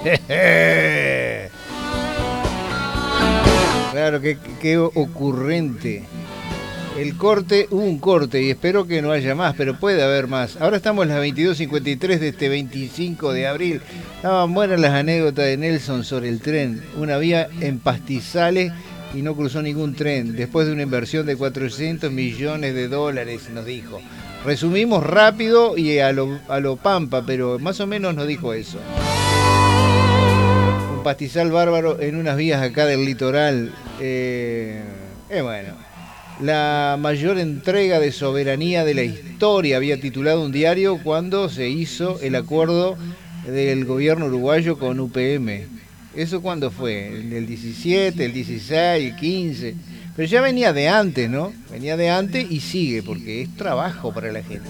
Claro, qué ocurrente. El corte, hubo un corte y espero que no haya más, pero puede haber más. Ahora estamos en las 22:53 de este 25 de abril. Estaban buenas las anécdotas de Nelson sobre el tren. Una vía en pastizales y no cruzó ningún tren, después de una inversión de $400 millones, nos dijo. Resumimos rápido y a lo pampa, pero más o menos nos dijo eso. Un pastizal bárbaro en unas vías acá del litoral. Bueno. La mayor entrega de soberanía de la historia, había titulado un diario cuando se hizo el acuerdo del gobierno uruguayo con UPM. ¿Eso cuándo fue? ¿El 17, el 16, el 15? Pero ya venía de antes, ¿no? Venía de antes y sigue, porque es trabajo para la gente.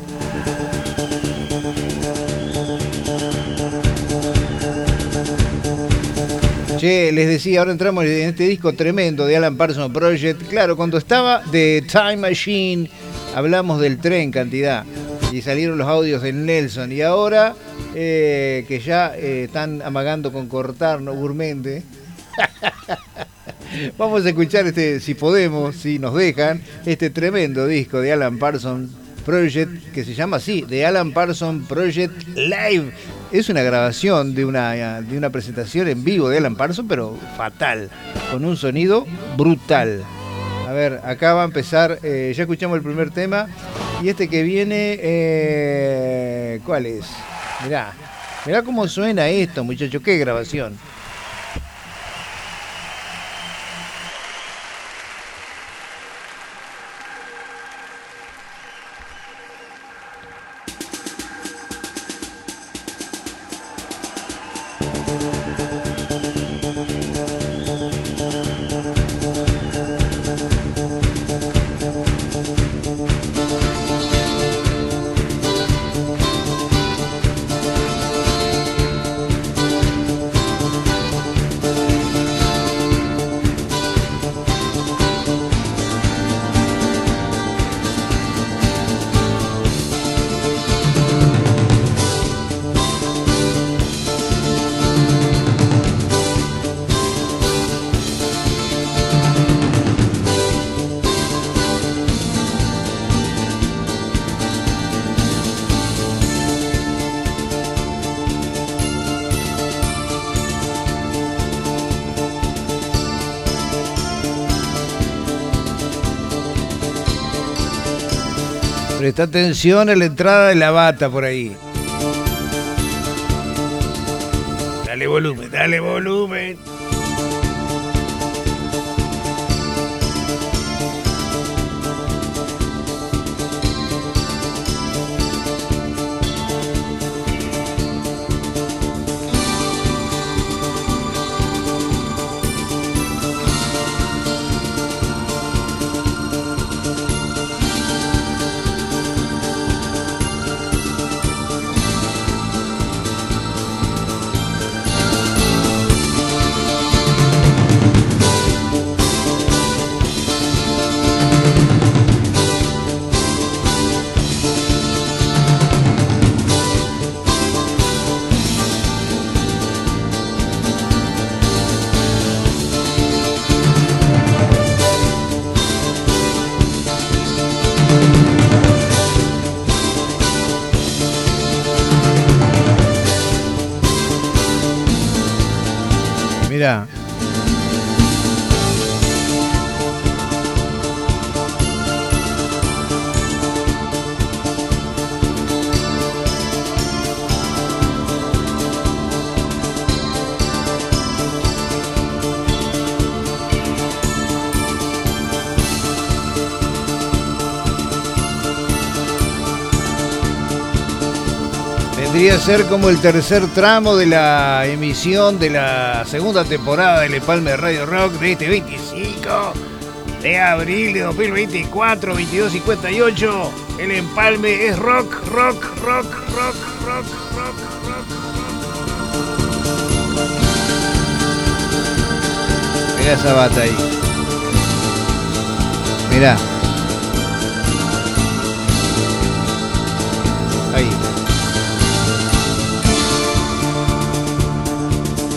Che, les decía, ahora entramos en este disco tremendo de Alan Parsons Project. Claro, cuando estaba The Time Machine, hablamos del tren cantidad. Y salieron los audios de Nelson. Y ahora, que ya están amagando con cortarnos gourmet. Vamos a escuchar si podemos, si nos dejan, este tremendo disco de Alan Parsons Project, que se llama así, The Alan Parsons Project Live. Es una grabación de una presentación en vivo de Alan Parsons, pero fatal, con un sonido brutal. A ver, acá va a empezar, ya escuchamos el primer tema, y este que viene, ¿cuál es? Mirá cómo suena esto, muchachos, qué grabación. Presta atención a la entrada de la bata por ahí. Dale volumen, dale volumen. Mirá. Vendría a ser como el tercer tramo de la emisión de la segunda temporada del Empalme de Radio Rock de este 25 de abril de 2024, 22:58. El empalme es rock, rock, rock, rock, rock, rock, rock, rock. Mirá esa bata ahí. Mirá. Ahí.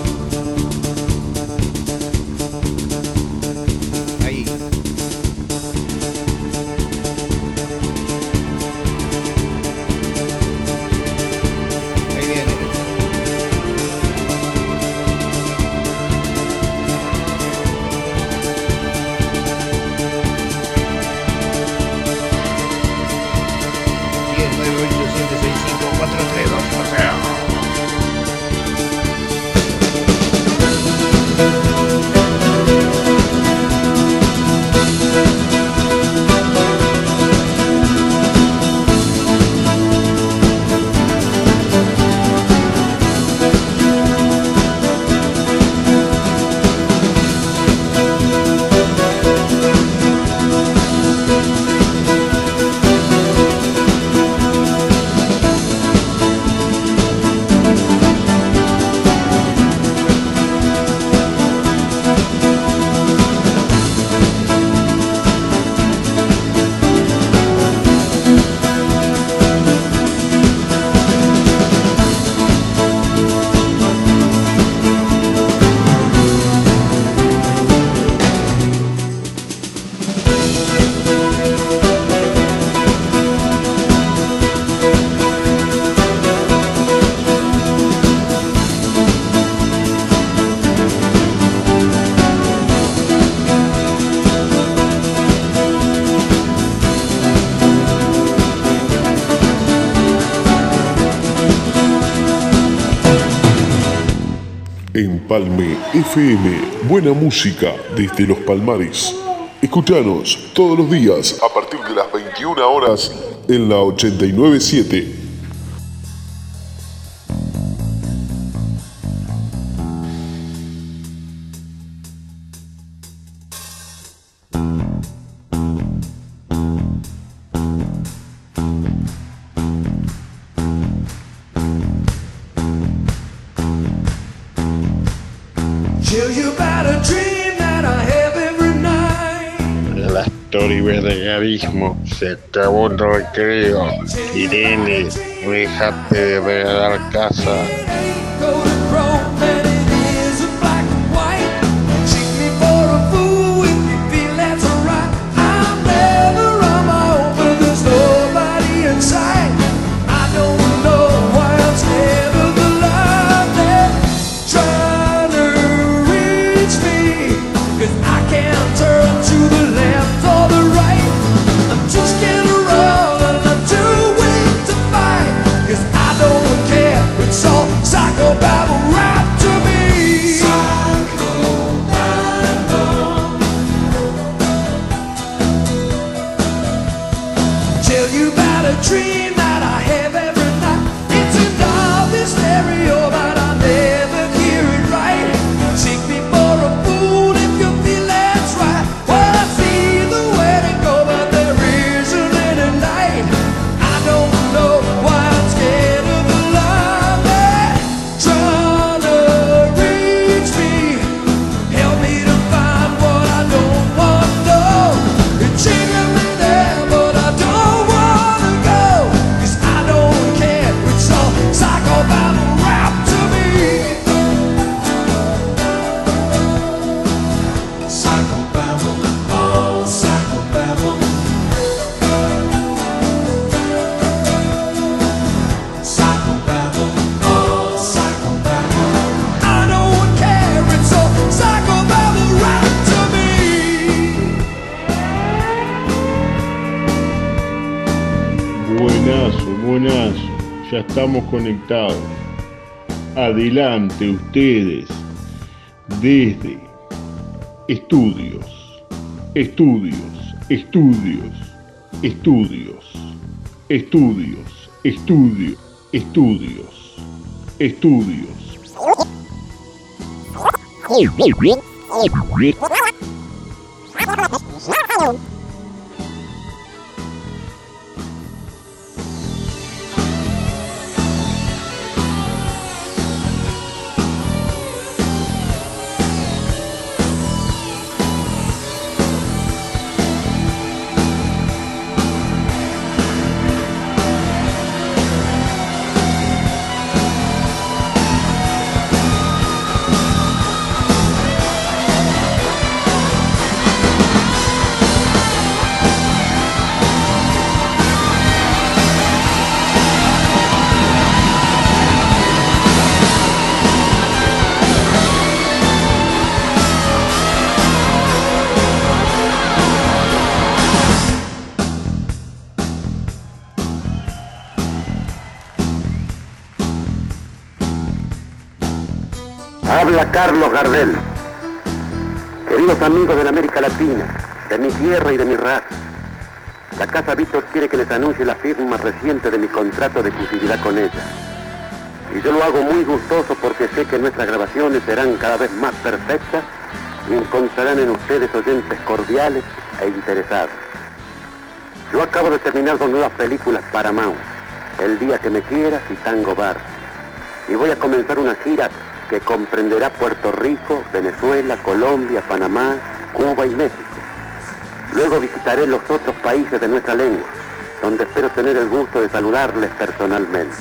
Empalme FM, buena música desde los Palmares. Escuchanos todos los días a partir de las 21 horas en la 89.7. El vergarismo se acabó el recreo. Irene, déjate de regalar casa. Ya estamos conectados. Adelante ustedes desde estudios, estudios, estudios, estudios, estudios, estudios, estudios, estudios. Habla Carlos Gardel. Queridos amigos de la América Latina, de mi tierra y de mi raza, la Casa Víctor quiere que les anuncie la firma reciente de mi contrato de exclusividad con ella. Y yo lo hago muy gustoso porque sé que nuestras grabaciones serán cada vez más perfectas y encontrarán en ustedes oyentes cordiales e interesados. Yo acabo de terminar 2 nuevas películas Paramount, El día que me quieras y Tango Bar. Y voy a comenzar una gira que comprenderá Puerto Rico, Venezuela, Colombia, Panamá, Cuba y México. Luego visitaré los otros países de nuestra lengua, donde espero tener el gusto de saludarles personalmente.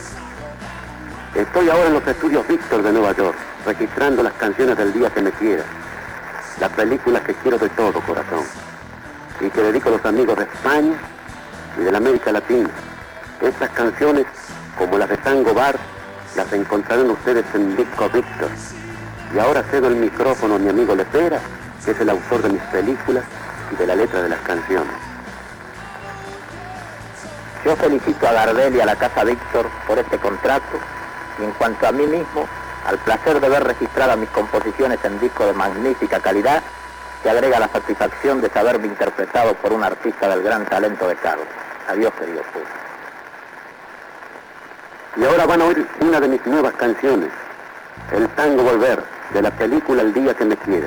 Estoy ahora en los estudios Víctor de Nueva York, registrando las canciones del día que me quieras, la película que quiero de todo corazón, y que dedico a los amigos de España y de la América Latina. Estas canciones, como las de Tango Bar, las encontrarán ustedes en Disco Víctor. Y ahora cedo el micrófono a mi amigo Lepera, que es el autor de mis películas y de la letra de las canciones. Yo felicito a Gardel y a la Casa Víctor por este contrato, y en cuanto a mí mismo, Al placer de ver registradas mis composiciones en disco de magnífica calidad, se agrega la satisfacción de saberme interpretado por un artista del gran talento de Carlos. Adiós, querido público. Y ahora van a oír una de mis nuevas canciones, el tango Volver, de la película El día que me quieres.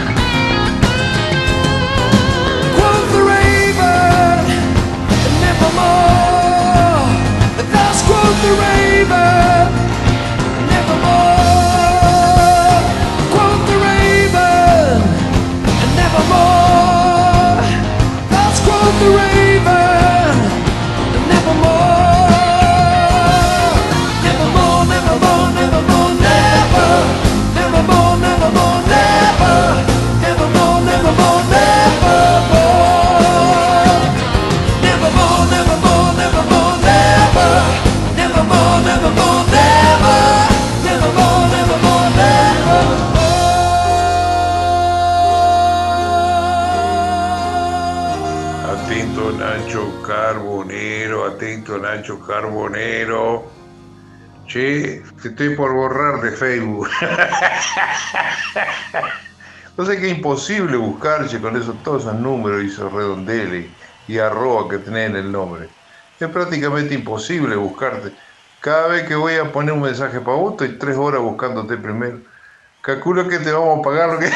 Never Carbonero, atento Nacho Carbonero. Che, te estoy por borrar de Facebook. No sé que es imposible buscarse con todos esos números y esos redondeles y arroba que tenés en el nombre. Es prácticamente imposible buscarte. Cada vez que voy a poner un mensaje para vos, estoy 3 horas buscándote primero. Calculo que te vamos a pagar lo que...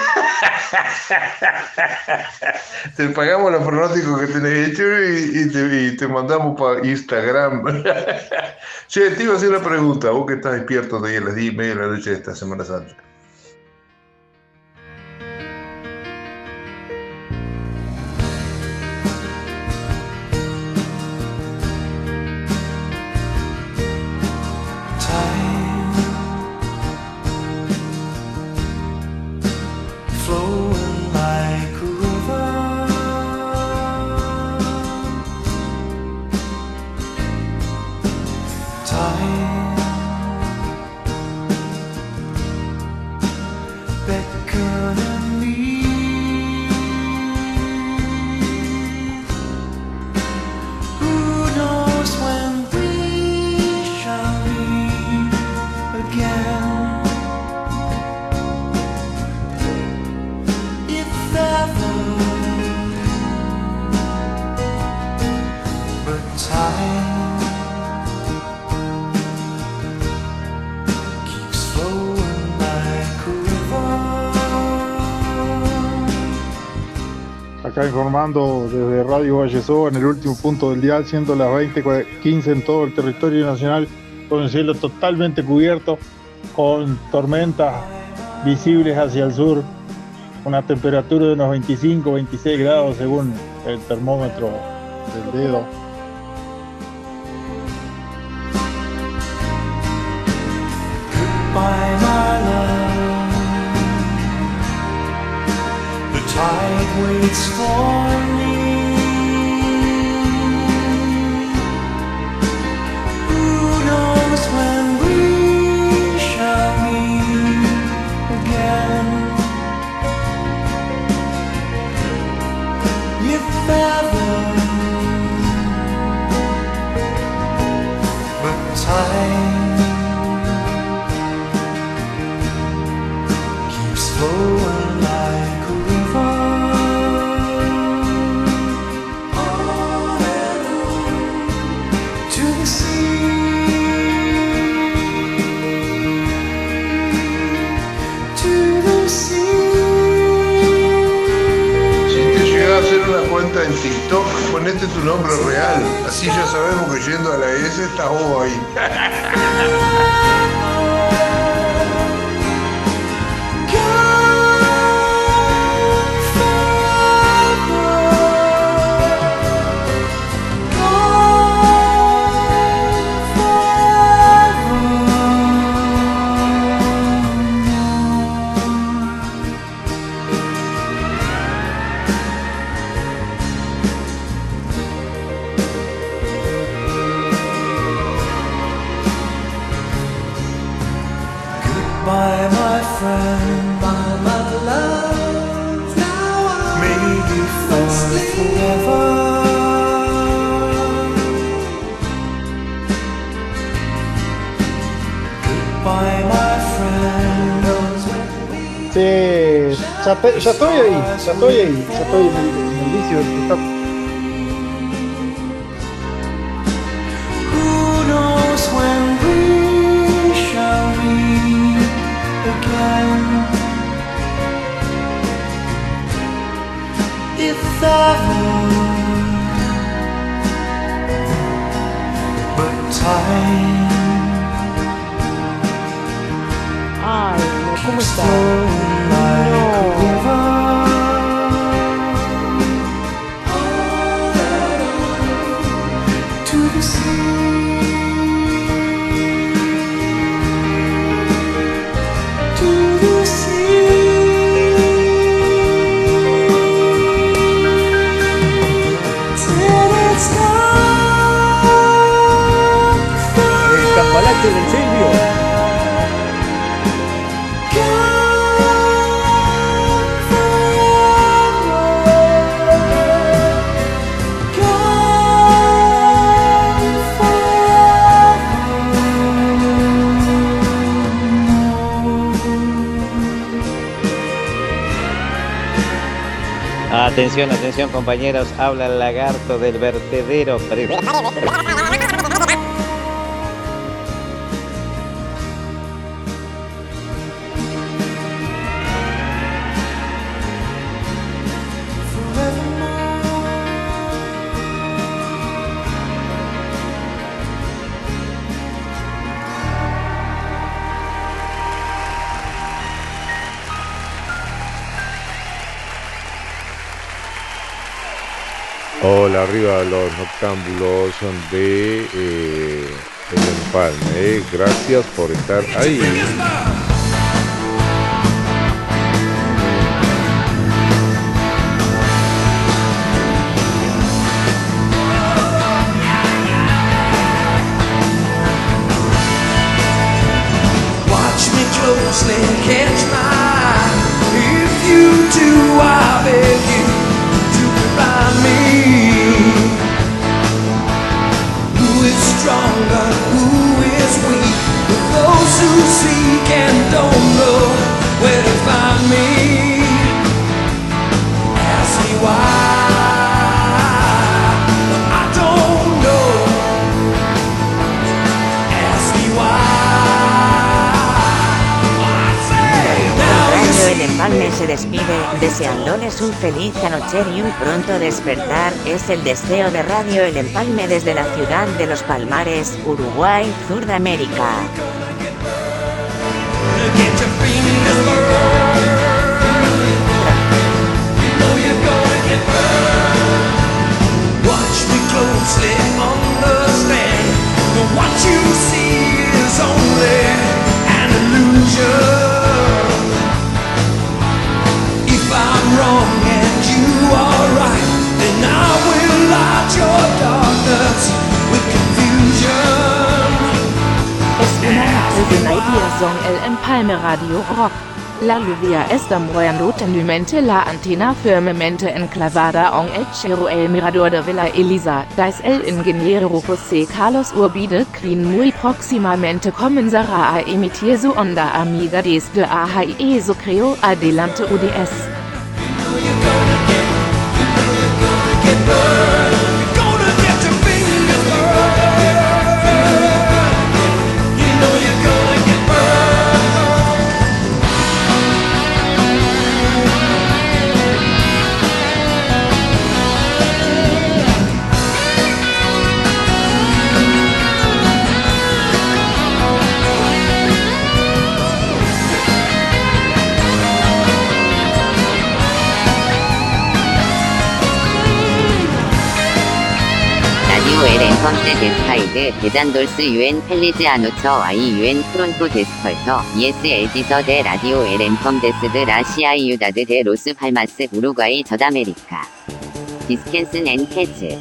Te pagamos los pronósticos que tenés hecho y te mandamos para Instagram. Che, te iba a hacer una pregunta, vos que estás despierto de a las 10:30 de la noche de esta Semana Santa. Acá informando desde Radio Valleso en el último punto del dial, siendo las 20:15 en todo el territorio nacional, con el cielo totalmente cubierto, con tormentas visibles hacia el sur, una temperatura de unos 25-26 grados según el termómetro del dedo. Goodbye, my love. The tide waits for me. Who knows when we shall meet again? If ever, but time keeps flowing like a river. On and on to the sea, to the sea. Si te llega a hacer una cuenta en TikTok, ponete tu nombre real. Así ya sabemos que yendo a la S estás vos ahí. Goodbye, my friend, my love. Now may you find forever. Goodbye, my friend. Sí, ya estoy en el vicio del TikTok. Who knows when we shall meet again? If ever, but time Ay, no, ¿cómo keeps está? flowing like a No. river. To the sea, to the sea, till it's not El cambalache del Silvio. gone forever, gone Atención, atención compañeros, habla el lagarto del vertedero. Hola, arriba los noctámbulos de El Empalme. Gracias por estar ahí. Watch me closely, catch my eye. If you do, I beg you to remind me. Who is stronger, who is weak? Those who seek and don't know where to find me. Ask me why. I don't know. Ask me why. Radio El Empalme se despide, deseándoles un feliz anocher y un pronto despertar. Es el deseo de Radio El Empalme desde la ciudad de Los Palmares, Uruguay, Sudamérica. Watch me closely, understand that what you see is only an illusion. If I'm wrong and you are right, then I will light your darkness with confusion. Es una presentación son El Empalme Radio Rock. La lluvia está mojando tenumente la antena firmemente enclavada en el cielo. El mirador de Villa Elisa, das el ingeniero José Carlos Urbide Crin muy próximamente comenzará a emitir su onda amiga desde AHIE, so creo. Adelante UDS. 라디오 LM컴대 데스파이드 대단돌스 UN 펠리즈 아노처 아이 UN 프론토 데스펄터 ESL디서 데 라디오 LM컴 데스드 라시아 이유다드 데 로스 팔마스 우루과이 저다메리카 디스켄슨 앤 캐츠.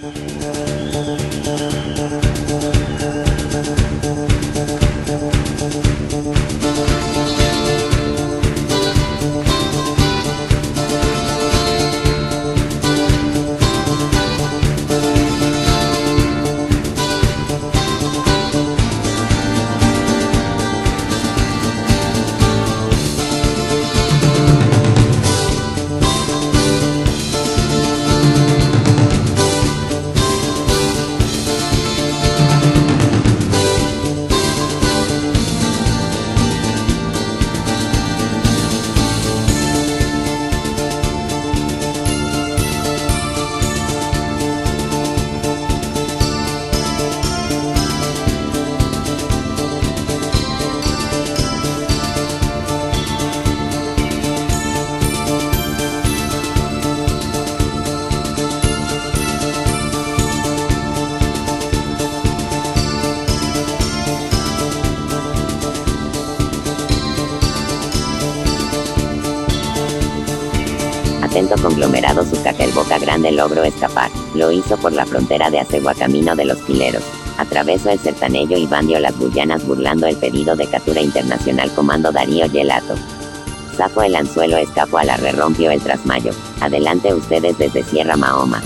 Atento conglomerado Sucaca el Boca Grande logró escapar. Lo hizo por la frontera de Acegua camino de Los Quileros. Atravesó el Sertanejo y bandió las Guyanas burlando el pedido de captura internacional Comando Darío Gelato. Zafó el anzuelo, escapó a la re, rompió el trasmayo. Adelante ustedes desde Sierra Mahoma.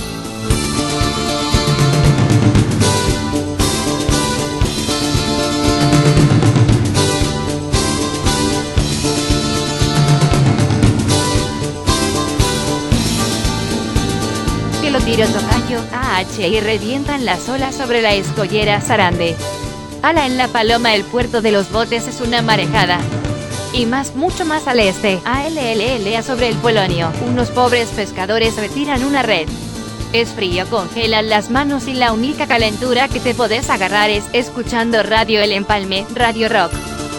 Tiro tocayo, AH y revientan las olas sobre la escollera Sarande. Ala en la Paloma, el puerto de los botes es una marejada. Y más, mucho más al este, ALLLA sobre el Polonio, unos pobres pescadores retiran una red. Es frío, congelan las manos y la única calentura que te podés agarrar es escuchando Radio El Empalme, Radio Rock.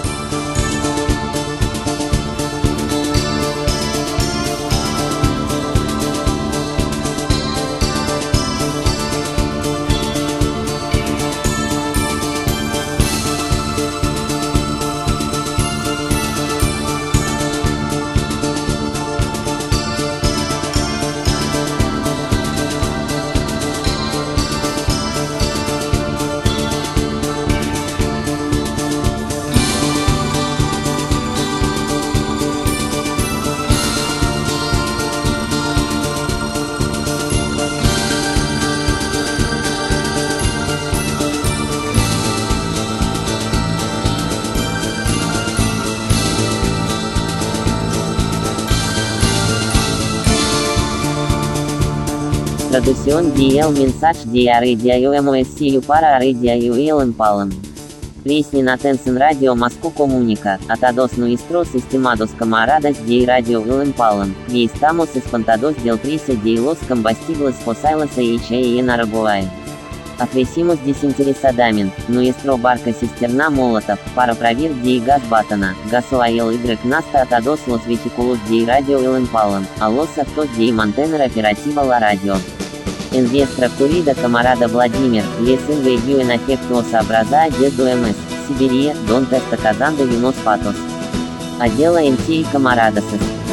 Traducción de el mensaje de Radio MSU para Radio El Empalme. Presten atención, Radio Moscú comunica a todos nuestros estimados camaradas de Radio El Empalme que estamos espantados del precio de los combustibles fósiles en Araguay. Ofrecimos desinteresadamente nuestro barco cisterna Molotov para proveer de gas batana, gasoil y nafta a todos los vehículos de Radio El Empalme, a los actos de mantener operativa la radio. En vuestra querida camarada Vladimir, les envío un afectuoso abrazo desde MS, Siberia, donde está cazando unos patos. Adela en ti, camaradas.